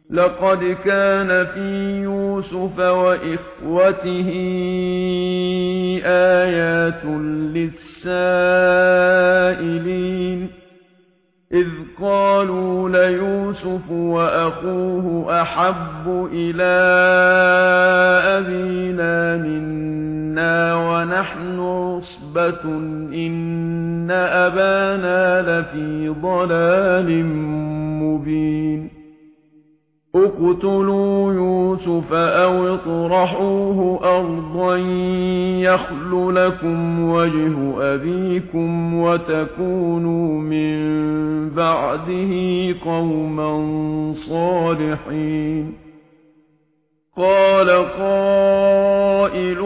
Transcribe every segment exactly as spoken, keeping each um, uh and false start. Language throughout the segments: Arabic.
لقد كان في يوسف وإخوته آيات للسائلين إذ قالوا ليوسف وأخوه أحب إلى أبينا منا ونحن عصبة إن أبانا لفي ضلال مبين اقتلوا يوسف أو اطرحوه أرضا يخل لكم وجه أبيكم وتكونوا من بعده قوما صالحين قال قائل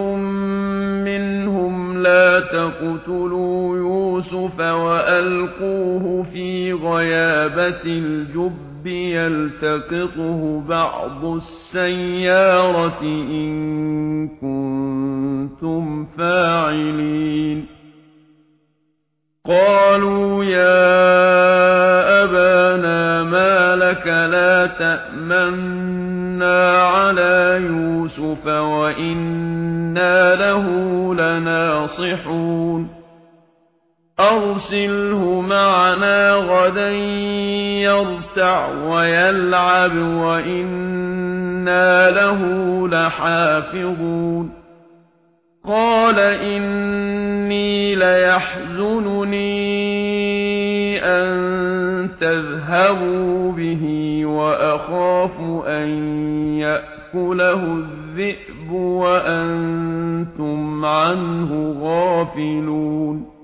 منهم لا تقتلوا يوسف وألقوه في غيابة الجب يلتقطه بعض السيارة إن كنتم فاعلين قالوا يا أبانا ما لك لا تأمنا على يوسف وإنا له لناصحون أرسله معنا غدا يرتع ويلعب وإنا له لحافظون قال إني ليحزنني أن تذهبوا به وأخاف أن يأكله الذئب وأنتم عنه غافلون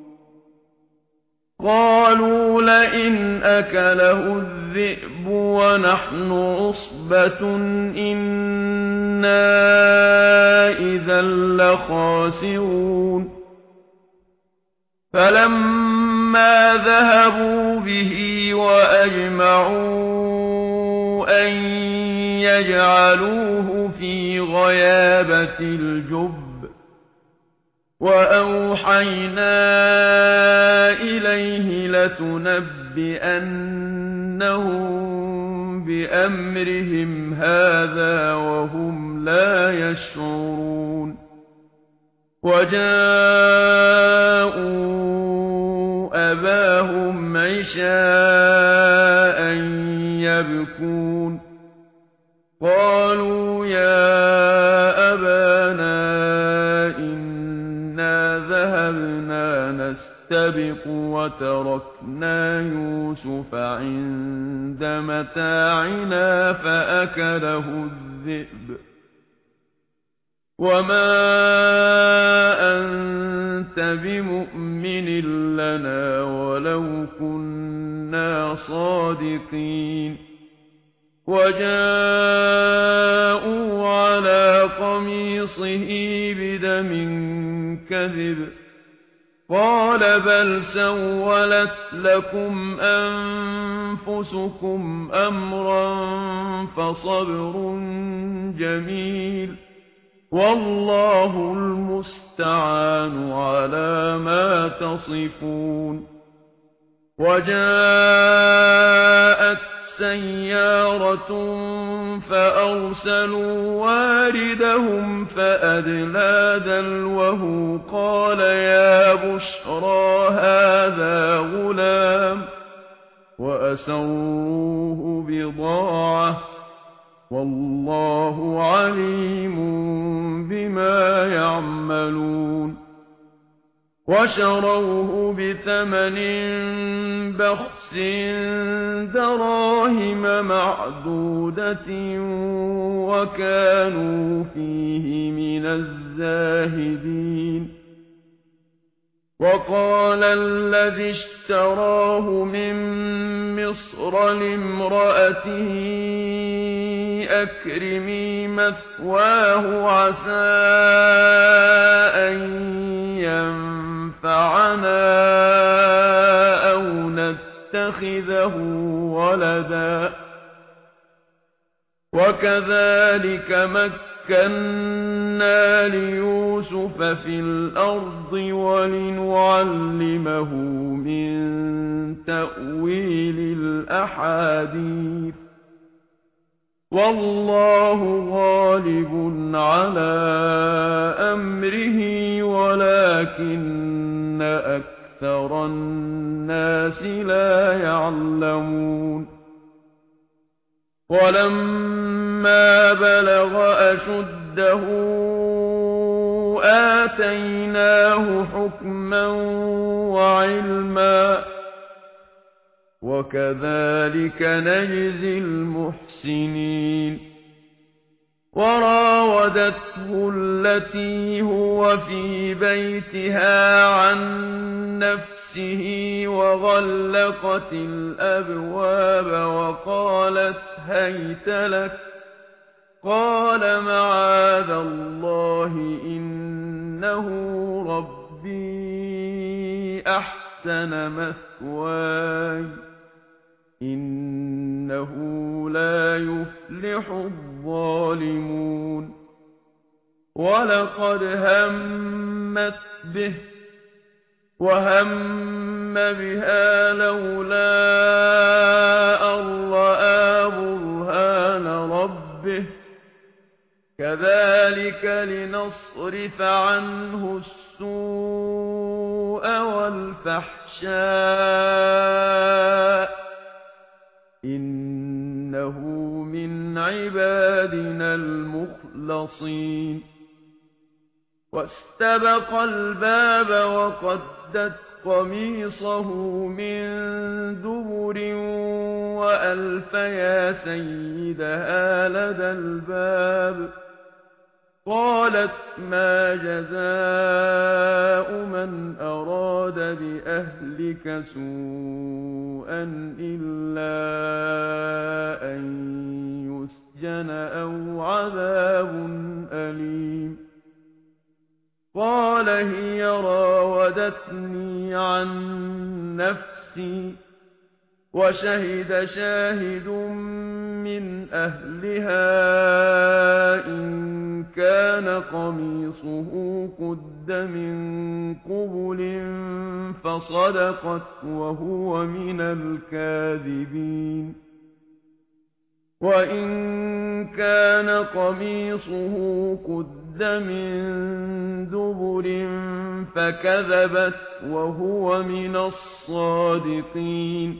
قالوا لئن أكله الذئب ونحن عصبة إنا إذا لخاسرون فلما ذهبوا به وأجمعوا أن يجعلوه في غيابة الجب وأوحينا إليه لتنبئنهم بأمرهم هذا وهم لا يشعرون وجاءوا أباهم عشاء يبكون قالوا يا أبانا ذهبنا نستبق وتركنا يوسف عند متاعنا فأكله الذئب وما أنت بمؤمن لنا ولو كنا صادقين وجاءوا على قميصه بدم كذب قال بل سولت لكم أنفسكم أمرا فصبر جميل والله المستعان على ما تصفون وجاءت سيارة فأرسلوا واردهم فأدلى دلوه قال يا بشرى هذا غلام وأسروه بضاعة والله عليم بما يعملون وشروه بثمن بخس دراهم معدودة وكانوا فيه من الزاهدين وقال الذي اشتراه من مصر لامرأته أكرمي مثواه عسى أن ينفعنا أو نتخذه ولدا وكذلك مكنا ليوسف في الأرض ولنعلمه من تأويل الأحاديث والله غالب على أمره ولكن أكثر الناس لا يعلمون ولما بلغ أشده آتيناه حكما وعلما وكذلك نجزي المحسنين وراودته التي هو في بيتها عن نفسه وغلقت الأبواب وقالت هيت لك قال معاذ الله إنه ربي أحسن مثواي إنه لا يفلح الظالمون ولقد همت به وهم بها لولا أن رأى برهان ربه كذلك لنصرف عنه السوء والفحشاء إنه من عبادنا المخلصين واستبق الباب وقدت قميصه من دبر وألف يا سيدها لدى الباب قالت ما جزاء من أراد بأهلك سوءا إلا أن يسجن أو عذاب أليم قال هي راودتني عن نفسي وشهد شاهد من أهلها إن كان قميصه قد من قبل فصدقت وهو من الكاذبين وإن كان قميصه قد من دبر فكذبت وهو من الصادقين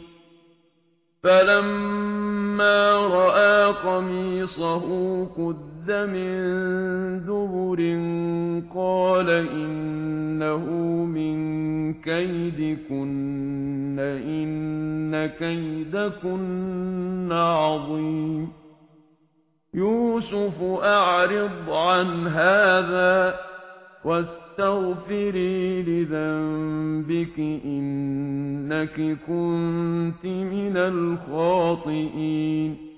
فلما رأى قميصه قد من دبر قال إنه من كيدكن إن كيدكن عظيم يوسف أعرض عن هذا واستغفري لذنبك إنك كنت من الخاطئين